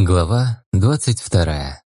Глава 22.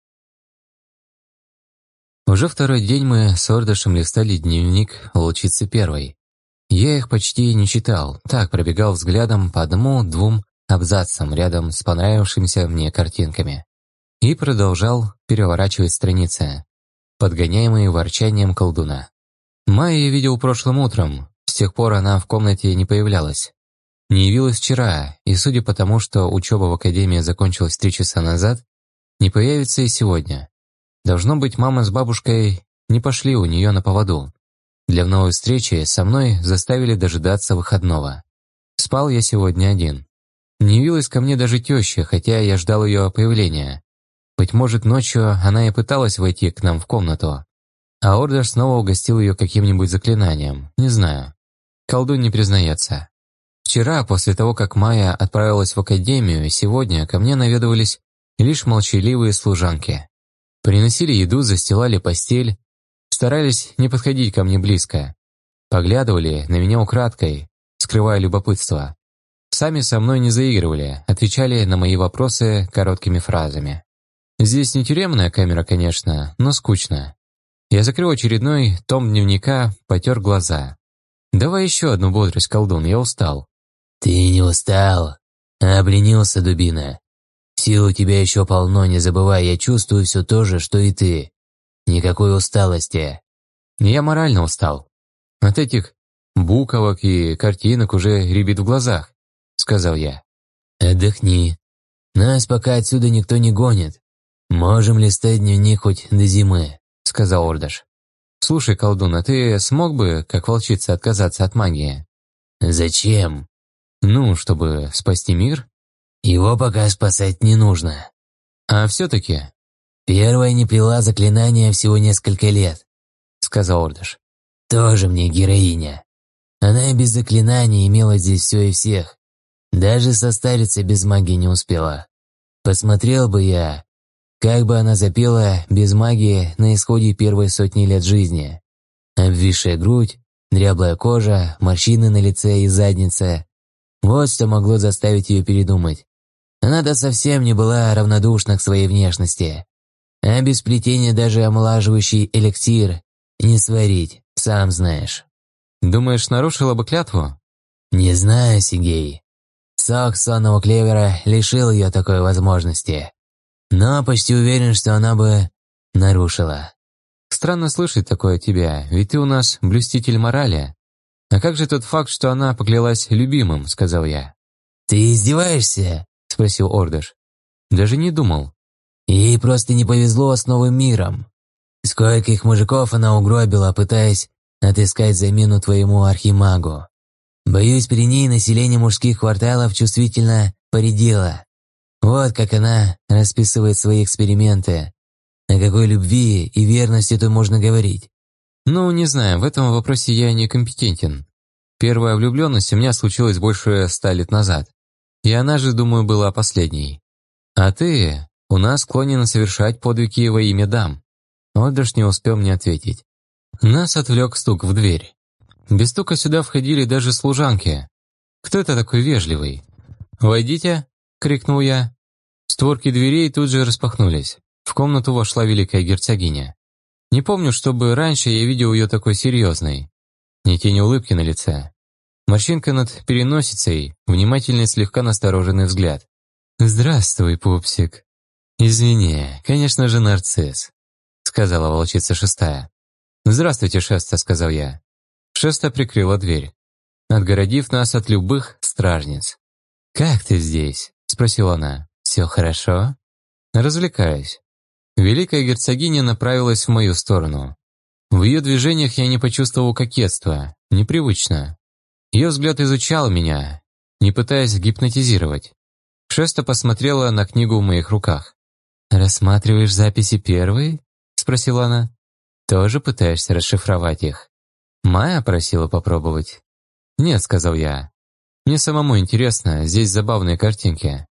Уже второй день мы с Ордышем листали дневник волчицы первой. Я их почти не читал, так пробегал взглядом по одному-двум абзацам рядом с понравившимися мне картинками. И продолжал переворачивать страницы, подгоняемые ворчанием колдуна. Майю я видел прошлым утром, с тех пор она в комнате не появлялась. Не явилась вчера, и судя по тому, что учеба в академии закончилась 3 часа назад, не появится и сегодня. Должно быть, мама с бабушкой не пошли у нее на поводу. Для новой встречи со мной заставили дожидаться выходного. Спал я сегодня один. Не явилась ко мне даже теща, хотя я ждал ее появления. Быть может, ночью она и пыталась войти к нам в комнату. А Ордер снова угостил ее каким-нибудь заклинанием, не знаю. Колдун не признается. Вчера, после того, как Майя отправилась в академию, сегодня ко мне наведывались лишь молчаливые служанки. Приносили еду, застилали постель, старались не подходить ко мне близко. Поглядывали на меня украдкой, скрывая любопытство. Сами со мной не заигрывали, отвечали на мои вопросы короткими фразами. Здесь не тюремная камера, конечно, но скучно. Я закрыл очередной том дневника, потер глаза. «Давай еще одну бодрость, колдун, я устал». «Ты не устал, а обленился, дубина. Сил у тебя еще полно, не забывай, я чувствую все то же, что и ты. Никакой усталости». Я морально устал. От этих буковок и картинок уже рябит в глазах, сказал я. «Отдохни. Нас пока отсюда никто не гонит. Можем листать дневник хоть до зимы», — сказал Ордыш. «Слушай, колдун, а ты смог бы, как волчица, отказаться от магии?» «Зачем?» «Ну, чтобы спасти мир?» «Его пока спасать не нужно». «А все-таки?» «Первая не плела заклинания всего несколько лет», — сказал Ордыш. «Тоже мне героиня. Она и без заклинаний имела здесь все и всех. Даже состариться без магии не успела. Посмотрел бы я, как бы она запела без магии на исходе первой сотни лет жизни. Обвисшая грудь, дряблая кожа, морщины на лице и заднице. Вот что могло заставить ее передумать. Она-то совсем не была равнодушна к своей внешности. А без плетения даже омолаживающий эликсир не сварить, сам знаешь». «Думаешь, нарушила бы клятву?» «Не знаю, Сигей. Сок сонного клевера лишил ее такой возможности. Но почти уверен, что она бы нарушила». «Странно слышать такое от тебя, ведь ты у нас блюститель морали. А как же тот факт, что она поклялась любимым?» — сказал я. «Ты издеваешься?» — спросил Ордыш. «Даже не думал». «Ей просто не повезло с новым миром. Сколько их мужиков она угробила, пытаясь отыскать замену твоему архимагу. Боюсь, при ней население мужских кварталов чувствительно поредело. Вот как она расписывает свои эксперименты. О какой любви и верности тут можно говорить?» «Ну, не знаю, в этом вопросе я некомпетентен. Первая влюбленность у меня случилась больше 100 лет назад. И она же, думаю, была последней. А ты у нас склонен совершать подвиги во имя дам». Ордыш не успел мне ответить. Нас отвлек стук в дверь. Без стука сюда входили даже служанки. «Кто это такой вежливый?» «Войдите!» — крикнул я. Створки дверей тут же распахнулись. В комнату вошла великая герцогиня. Не помню, чтобы раньше я видел ее такой серьезной. Ни тени улыбки на лице. Морщинка над переносицей, внимательный, слегка настороженный взгляд. «Здравствуй, пупсик». «Извини, конечно же, нарцисс», — сказала волчица шестая. «Здравствуйте, Шеста», — сказал я. Шеста прикрыла дверь, отгородив нас от любых стражниц. «Как ты здесь?» — спросила она. «Все хорошо?» «Развлекаюсь». Великая герцогиня направилась в мою сторону. В ее движениях я не почувствовал кокетства, непривычно. Ее взгляд изучал меня, не пытаясь гипнотизировать. Шеста посмотрела на книгу в моих руках. «Рассматриваешь записи первой?» — спросила она. «Тоже пытаешься расшифровать их?» Майя просила попробовать. «Нет», — сказал я. «Мне самому интересно, здесь забавные картинки».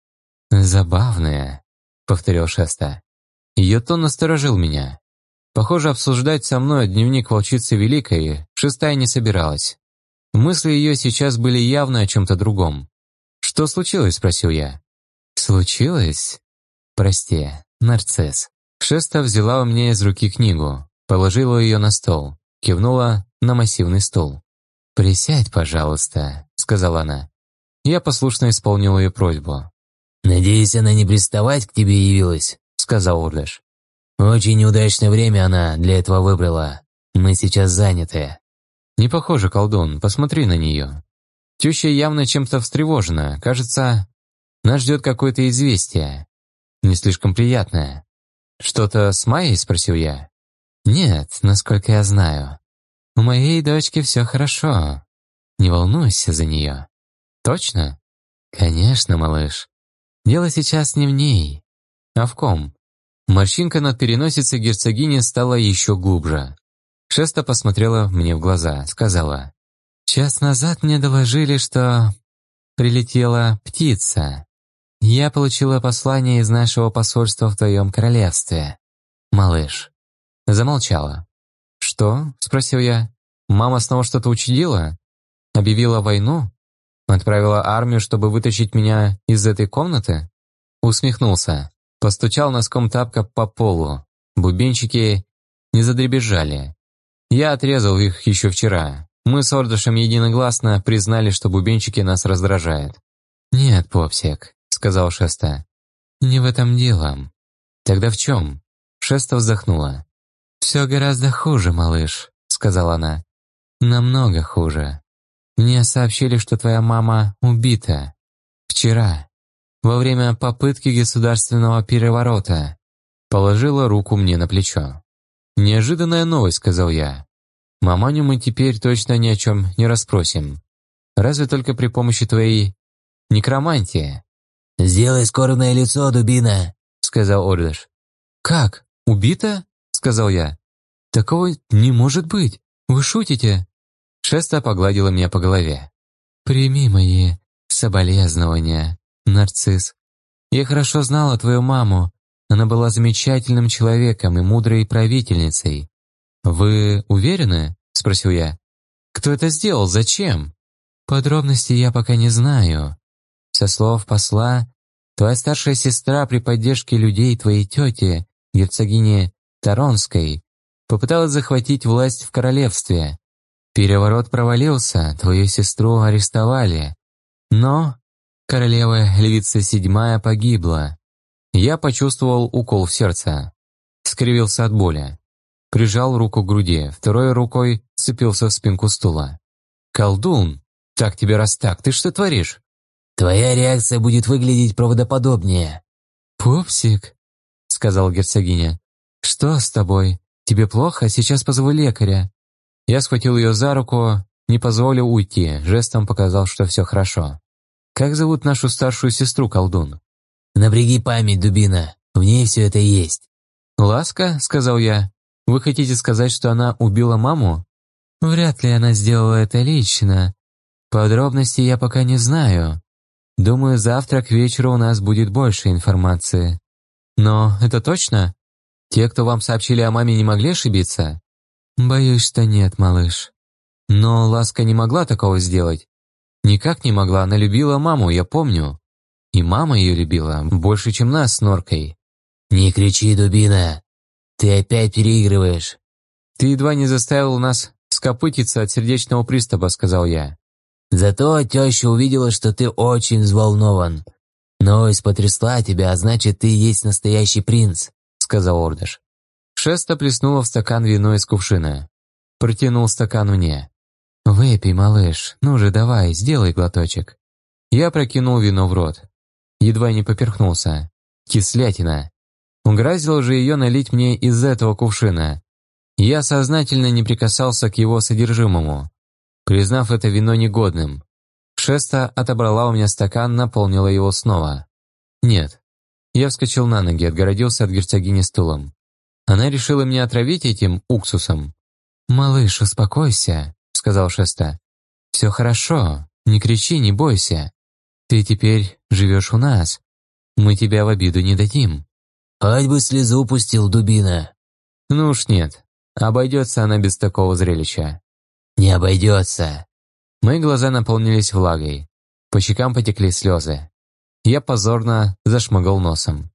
«Забавные», — повторил Шеста. Ее тон насторожил меня. Похоже, обсуждать со мной дневник волчицы Великой шестая не собиралась. Мысли ее сейчас были явно о чем-то другом. «Что случилось?» — спросил я. «Случилось?» Прости, нарцисс». Шеста взяла у меня из руки книгу, положила ее на стол, кивнула на массивный стул. «Присядь, пожалуйста», — сказала она. Я послушно исполнил ее просьбу. «Надеюсь, она не приставать к тебе явилась», — сказал Урдыш. «Очень неудачное время она для этого выбрала. Мы сейчас заняты». «Не похоже, колдун, посмотри на нее». Теща явно чем-то встревожена, кажется, нас ждет какое-то известие. Не слишком приятное. «Что-то с Майей?» — спросил я. «Нет, насколько я знаю. У моей дочки все хорошо. Не волнуйся за нее». «Точно?» «Конечно, малыш. Дело сейчас не в ней, а в ком?» Морщинка над переносицей герцогини стала еще глубже. Шеста посмотрела мне в глаза, сказала: «Час назад мне доложили, что прилетела птица. Я получила послание из нашего посольства в твоем королевстве, малыш». Замолчала. «Что?» — спросил я. «Мама снова что-то учудила? Объявила войну? Отправила армию, чтобы вытащить меня из этой комнаты?» Усмехнулся. Постучал носком тапка по полу. Бубенчики не задребезжали. Я отрезал их еще вчера. Мы с Ордышем единогласно признали, что бубенчики нас раздражают. «Нет, Попсик», — сказал Шеста. «Не в этом дело». «Тогда в чем?» Шеста вздохнула. «Все гораздо хуже, малыш», — сказала она. «Намного хуже. Мне сообщили, что твоя мама убита. Вчера, во время попытки государственного переворота». Положила руку мне на плечо. «Неожиданная новость», — сказал я. «Маманю мы теперь точно ни о чем не расспросим. Разве только при помощи твоей некромантии». «Сделай скорбное лицо, дубина», — сказал Ордыш. «Как? Убита?» — сказал я. «Такого не может быть. Вы шутите?» Шеста погладила меня по голове. «Прими мои соболезнования, нарцисс. Я хорошо знала твою маму. Она была замечательным человеком и мудрой правительницей. Вы уверены?» — спросил я. «Кто это сделал? Зачем?» «Подробностей я пока не знаю. Со слов посла, твоя старшая сестра при поддержке людей твоей тети, герцогини Таронской, попыталась захватить власть в королевстве. Переворот провалился, твою сестру арестовали. Но королева Львица VII погибла». Я почувствовал укол в сердце. Скривился от боли. Прижал руку к груди, второй рукой вцепился в спинку стула. «Колдун! Так тебе раз так, ты что творишь?» «Твоя реакция будет выглядеть правдоподобнее». «Пупсик», — сказала герцогиня. «Что с тобой? Тебе плохо? Сейчас позову лекаря». Я схватил ее за руку, не позволил уйти, жестом показал, что все хорошо. «Как зовут нашу старшую сестру, колдун?» «Напряги память, дубина, в ней все это есть». «Ласка», — сказал я. «Вы хотите сказать, что она убила маму?» «Вряд ли она сделала это лично. Подробностей я пока не знаю. Думаю, завтра к вечеру у нас будет больше информации». «Но это точно? Те, кто вам сообщили о маме, не могли ошибиться?» «Боюсь, что нет, малыш. Но Ласка не могла такого сделать. Никак не могла, она любила маму, я помню. И мама ее любила больше, чем нас с Норкой». «Не кричи, дубина. Ты опять переигрываешь». «Ты едва не заставил нас скопытиться от сердечного приступа», — сказал я. «Зато теща увидела, что ты очень взволнован. Новость потрясла тебя, а значит, ты есть настоящий принц», — сказал Ордыш. Шеста плеснула в стакан вино из кувшина. Протянул стакан мне. «Выпей, малыш, ну же давай, сделай глоточек». Я прокинул вино в рот. Едва не поперхнулся. Кислятина. Угрозил же ее налить мне из этого кувшина. Я сознательно не прикасался к его содержимому, признав это вино негодным. Шеста отобрала у меня стакан, наполнила его снова. «Нет». Я вскочил на ноги, отгородился от герцогини стулом. Она решила меня отравить этим уксусом. «Малыш, успокойся», — сказал Шеста. «Все хорошо, не кричи, не бойся. Ты теперь живешь у нас. Мы тебя в обиду не дадим». «Хоть бы слезу пустил, дубина». «Ну уж нет, обойдется она без такого зрелища». «Не обойдется». Мои глаза наполнились влагой. По щекам потекли слезы. Я позорно зашмыгал носом.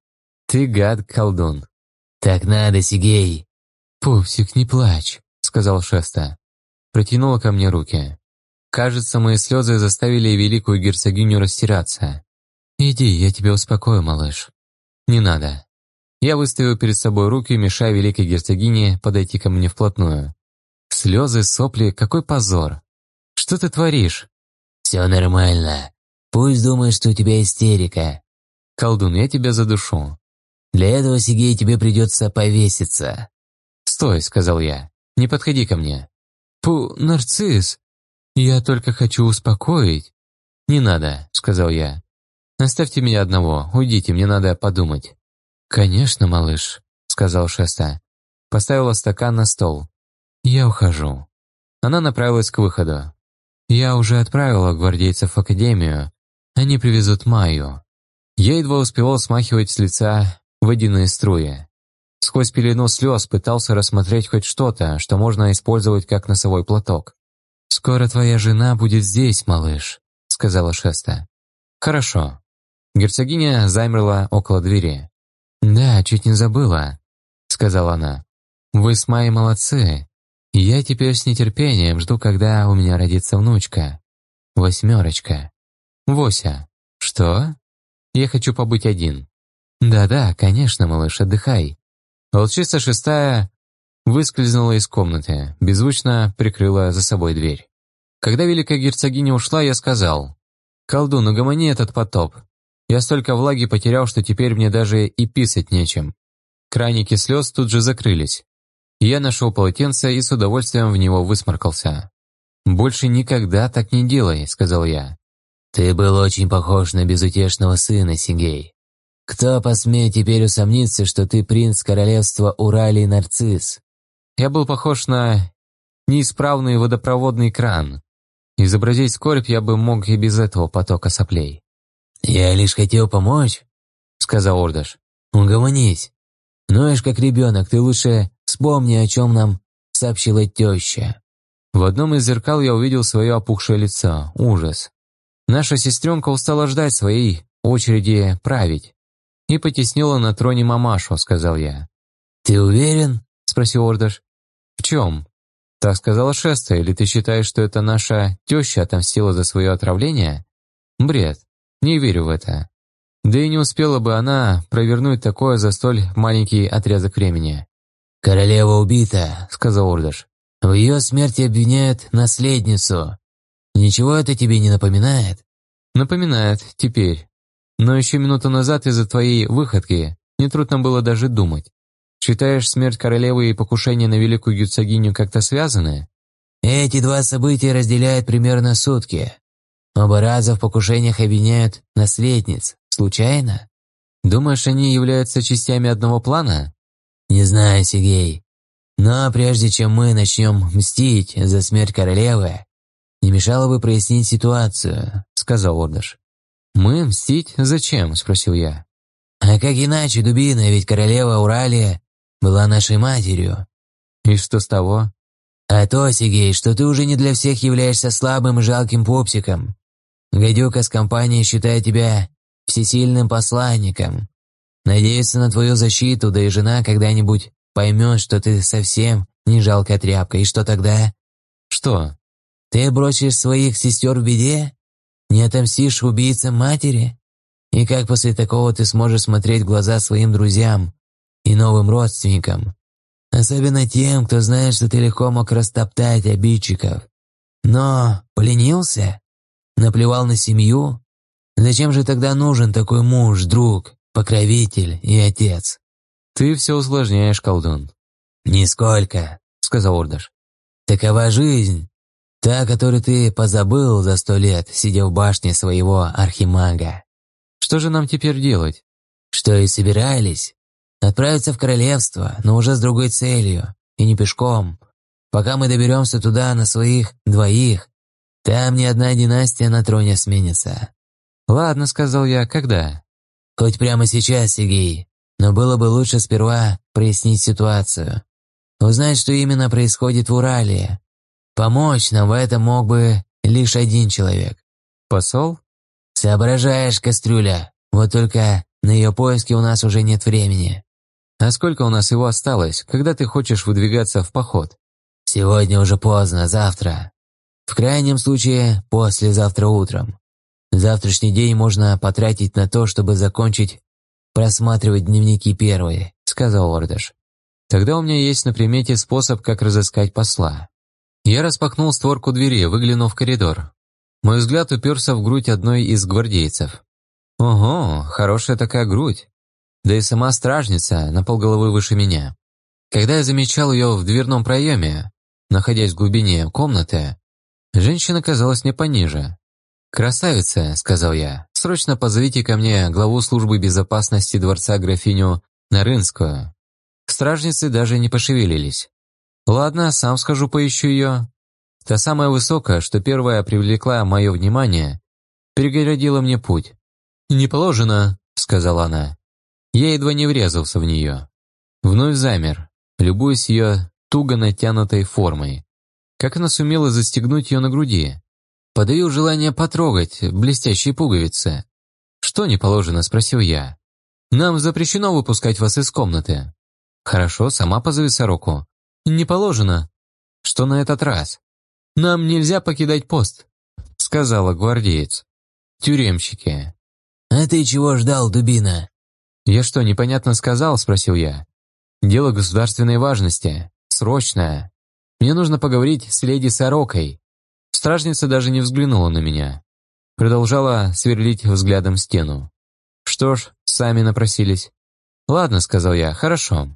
Ты гад, колдун. Так надо, Сигей. Пупсик, не плачь, сказал Шеста. Протянула ко мне руки. Кажется, мои слезы заставили великую герцогиню растеряться. Иди, я тебя успокою, малыш. Не надо. Я выставил перед собой руки, мешая великой герцогине подойти ко мне вплотную. Слезы, сопли, какой позор. Что ты творишь? Все нормально. Пусть думает, что у тебя истерика. Колдун, я тебя задушу. Для этого, Сигей, тебе придется повеситься. Стой, сказал я. Не подходи ко мне. Нарцисс, я только хочу успокоить. Не надо, сказал я. Оставьте меня одного, уйдите, мне надо подумать. Конечно, малыш, сказал Шеста. Поставила стакан на стол. Я ухожу. Она направилась к выходу. Я уже отправила гвардейцев в академию. Они привезут Майю. Я едва успевал смахивать с лица водяные струи. Сквозь пелену слез пытался рассмотреть хоть что-то, что можно использовать как носовой платок. «Скоро твоя жена будет здесь, малыш», — сказала Шеста. «Хорошо». Герцогиня замерла около двери. «Да, чуть не забыла», — сказала она. «Вы с Майей молодцы. Я теперь с нетерпением жду, когда у меня родится внучка. 8. Вося. Что? Я хочу побыть один». «Да-да, конечно, малыш, отдыхай». Волчица 6 выскользнула из комнаты, беззвучно прикрыла за собой дверь. Когда великая герцогиня ушла, я сказал: «Колдун, угомони этот потоп. Я столько влаги потерял, что теперь мне даже и писать нечем». Краники слез тут же закрылись. Я нашел полотенце и с удовольствием в него высморкался. «Больше никогда так не делай», — сказал я. «Ты был очень похож на безутешного сына, Сигей. Кто посмеет теперь усомниться, что ты принц королевства Уралий Нарцисс?» Я был похож на неисправный водопроводный кран. Изобразить скорбь я бы мог и без этого потока соплей. «Я лишь хотел помочь», — сказал Ордаш. «Угомонись. Ноешь как ребенок, ты лучше вспомни, о чем нам сообщила теща». В одном из зеркал я увидел свое опухшее лицо. Ужас. Наша сестренка устала ждать своей очереди править. «И потеснила на троне мамашу», — сказал я. «Ты уверен?» — спросил Ордаш. «В чем? Так сказала Шеста, или ты считаешь, что это наша теща отомстила за свое отравление? Бред. Не верю в это. Да и не успела бы она провернуть такое за столь маленький отрезок времени». «Королева убита», — сказал Ордаш. «В ее смерти обвиняют наследницу. Ничего это тебе не напоминает?» «Напоминает, теперь. Но еще минуту назад из-за твоей выходки нетрудно было даже думать. Считаешь, смерть королевы и покушение на великую герцогиню как-то связаны?» «Эти два события разделяют примерно сутки. Оба раза в покушениях обвиняют наследниц. Случайно?» «Думаешь, они являются частями одного плана?» «Не знаю, Сигей. Но прежде чем мы начнем мстить за смерть королевы, не мешало бы прояснить ситуацию», — сказал Ордаш. «Мы мстить? Зачем?» — спросил я. «А как иначе, дубина, ведь королева Уралия была нашей матерью». «И что с того?» «А то, Сигей, что ты уже не для всех являешься слабым и жалким пупсиком. Гадюка с компанией считает тебя всесильным посланником. Надеется на твою защиту, да и жена когда-нибудь поймет, что ты совсем не жалкая тряпка. И что тогда?» «Что?» «Ты бросишь своих сестер в беде? Не отомстишь убийцам матери? И как после такого ты сможешь смотреть в глаза своим друзьям и новым родственникам? Особенно тем, кто знает, что ты легко мог растоптать обидчиков. Но поленился? Наплевал на семью? Зачем же тогда нужен такой муж, друг, покровитель и отец?» «Ты все усложняешь, колдун». «Нисколько», — сказал Ордаш. «Такова жизнь, та, которую ты позабыл за 100 лет, сидя в башне своего архимага». «Что же нам теперь делать?» «Что и собирались. Отправиться в королевство, но уже с другой целью, и не пешком. Пока мы доберемся туда на своих двоих, там ни одна династия на троне сменится». «Ладно», — сказал я, — «когда?» «Хоть прямо сейчас, Сигей, но было бы лучше сперва прояснить ситуацию. Узнать, что именно происходит в Урале. Помочь нам в этом мог бы лишь один человек». «Посол?» «Соображаешь, кастрюля, вот только На ее поиски у нас уже нет времени». «А сколько у нас его осталось, когда ты хочешь выдвигаться в поход?» «Сегодня уже поздно, завтра. В крайнем случае, послезавтра утром. Завтрашний день можно потратить на то, чтобы закончить просматривать дневники первые», — сказал Ордыш. «Тогда у меня есть на примете способ, как разыскать посла». Я распахнул створку двери, выглянув в коридор. Мой взгляд уперся в грудь одной из гвардейцев. Ого, хорошая такая грудь. Да и сама стражница на полголовы выше меня. Когда я замечал ее в дверном проеме, находясь в глубине комнаты, женщина казалась мне пониже. «Красавица», — сказал я, — «срочно позовите ко мне главу службы безопасности дворца графиню Нарынскую». Стражницы даже не пошевелились. «Ладно, сам схожу поищу ее». Та самая высокая, что первая привлекла мое внимание, перегородила мне путь. «Не положено», — сказала она. Я едва не врезался в нее. Вновь замер, любуясь ее туго натянутой формой. Как она сумела застегнуть ее на груди? Подаю желание потрогать блестящие пуговицы. «Что не положено?» – спросил я. «Нам запрещено выпускать вас из комнаты». «Хорошо, сама позови сороку». «Не положено». «Что на этот раз?» «Нам нельзя покидать пост», – сказала гвардеец. «Тюремщики». «А ты чего ждал, дубина?» «Я что, непонятно сказал?» – спросил я. «Дело государственной важности. Срочное. Мне нужно поговорить с леди Сорокой». Стражница даже не взглянула на меня. Продолжала сверлить взглядом стену. «Что ж, сами напросились». «Ладно», – сказал я, – «хорошо».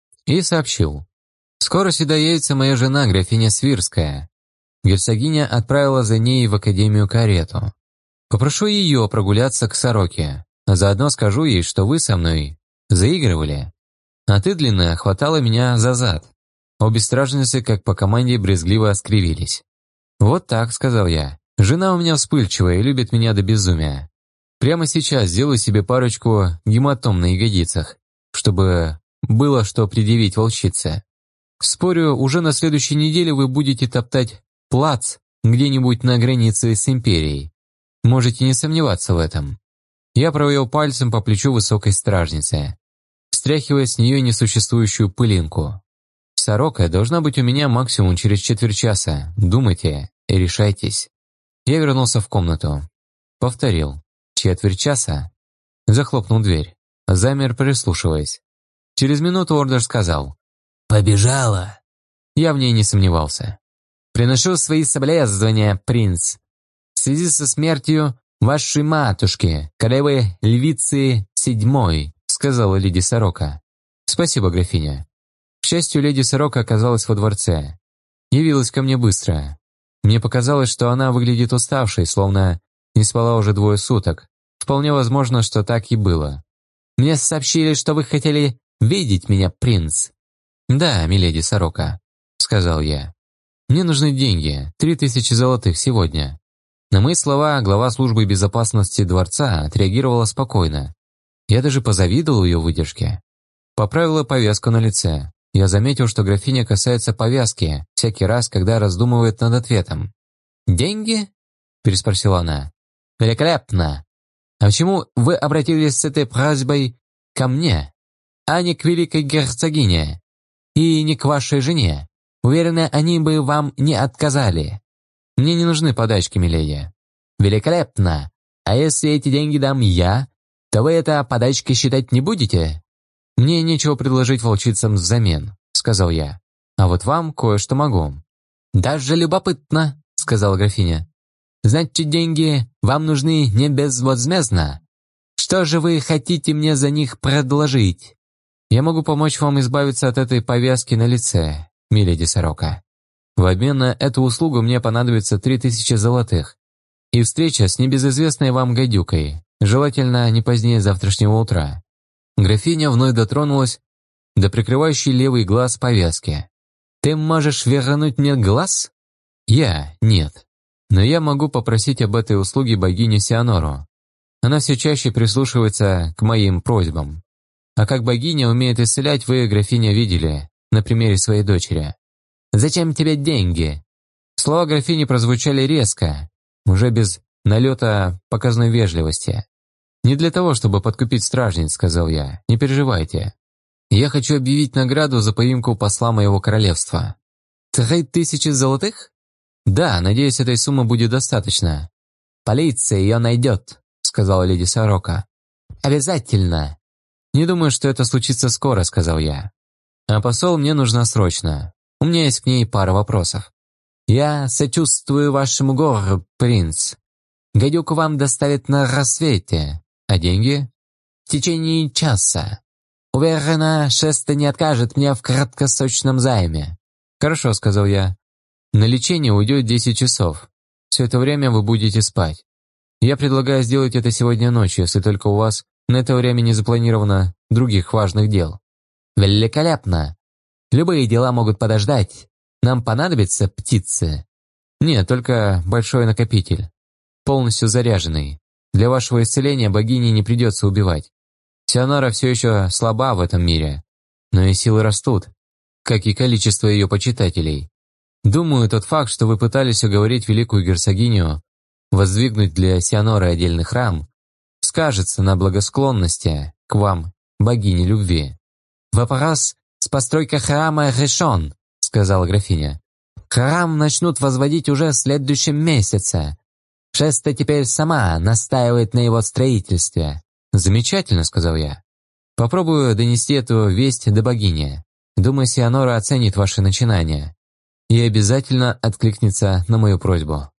И сообщил. «Скоро сюда явится моя жена, графиня Свирская». Герцогиня отправила за ней в академию карету. «Попрошу ее прогуляться к Сороке, а заодно скажу ей, что вы со мной заигрывали. А ты, длинная, хватала меня за зад». Обе стражницы, как по команде, брезгливо скривились. «Вот так», — сказал я. «Жена у меня вспыльчивая и любит меня до безумия. Прямо сейчас сделаю себе парочку гематом на ягодицах, чтобы было что предъявить волчице. Спорю, уже на следующей неделе вы будете топтать плац где-нибудь на границе с империей. Можете не сомневаться в этом». Я провел пальцем по плечу высокой стражницы, стряхивая с нее несуществующую пылинку. «Сорока должна быть у меня максимум через четверть часа. Думайте и решайтесь». Я вернулся в комнату. Повторил. «Четверть часа?» Захлопнул дверь. Замер, прислушиваясь. Через минуту Ордер сказал. «Побежала!» Я в ней не сомневался. «Приношу свои соболезнования, принц. В связи со смертью вашей матушки, королевы Львицы VII», сказала леди Сорока. «Спасибо, графиня». К счастью, леди Сорока оказалась во дворце. Явилась ко мне быстро. Мне показалось, что она выглядит уставшей, словно не спала уже 2 суток. Вполне возможно, что так и было. «Мне сообщили, что вы хотели видеть меня, принц». «Да, миледи Сорока», — сказал я. «Мне нужны деньги, 3000 золотых сегодня». На мои слова глава службы безопасности дворца отреагировала спокойно. Я даже позавидовал ее выдержке. Поправила повязку на лице. Я заметил, что графиня касается повязки всякий раз, когда раздумывает над ответом. «Деньги?» – переспросила она. «Великолепно! А почему вы обратились с этой просьбой ко мне, а не к великой герцогине и не к вашей жене? Уверена, они бы вам не отказали. Мне не нужны подачки, миледи». «Великолепно! А если эти деньги дам я, то вы это подачкой считать не будете?» «Мне нечего предложить волчицам взамен», — сказал я. «А вот вам кое-что могу». «Даже любопытно», — сказала графиня. «Значит, деньги вам нужны не безвозмездно. Что же вы хотите мне за них предложить?» «Я могу помочь вам избавиться от этой повязки на лице, миледи Сорока. В обмен на эту услугу мне понадобится 3000 золотых. И встреча с небезызвестной вам гадюкой, желательно не позднее завтрашнего утра». Графиня вновь дотронулась до прикрывающей левый глаз повязки. «Ты можешь вернуть мне глаз?» «Я? Нет. Но я могу попросить об этой услуге богиню Сианору. Она все чаще прислушивается к моим просьбам. А как богиня умеет исцелять, вы, графиня, видели на примере своей дочери». «Зачем тебе деньги?» Слова графини прозвучали резко, уже без налета показной вежливости. «Не для того, чтобы подкупить стражниц», — сказал я. «Не переживайте. Я хочу объявить награду за поимку посла моего королевства». 3000 золотых? Да, надеюсь, этой суммы будет достаточно. «Полиция ее найдет», — сказала леди Сорока. «Обязательно». «Не думаю, что это случится скоро», — сказал я. «А посол мне нужна срочно. У меня есть к ней пара вопросов». «Я сочувствую вашему гору, принц. Гадюку вам доставят на рассвете. А деньги?» «В течение часа. Уверена, Шеста не откажет мне в краткосрочном займе». «Хорошо», — сказал я. «На лечение уйдет 10 часов. Все это время вы будете спать. Я предлагаю сделать это сегодня ночью, если только у вас на это время не запланировано других важных дел». «Великолепно! Любые дела могут подождать. Нам понадобятся птицы?» «Нет, только большой накопитель. Полностью заряженный. Для вашего исцеления богине не придется убивать. Сионара все еще слаба в этом мире, но и силы растут, как и количество ее почитателей. Думаю, тот факт, что вы пытались уговорить великую герцогиню воздвигнуть для Сионары отдельный храм, скажется на благосклонности к вам, богине любви». «Вопрос с постройкой храма решен», — сказала графиня. «Храм начнут возводить уже в следующем месяце. Шеста теперь сама настаивает на его строительстве». «Замечательно», — сказал я. «Попробую донести эту весть до богини. Думаю, Сионара оценит ваши начинания и обязательно откликнется на мою просьбу».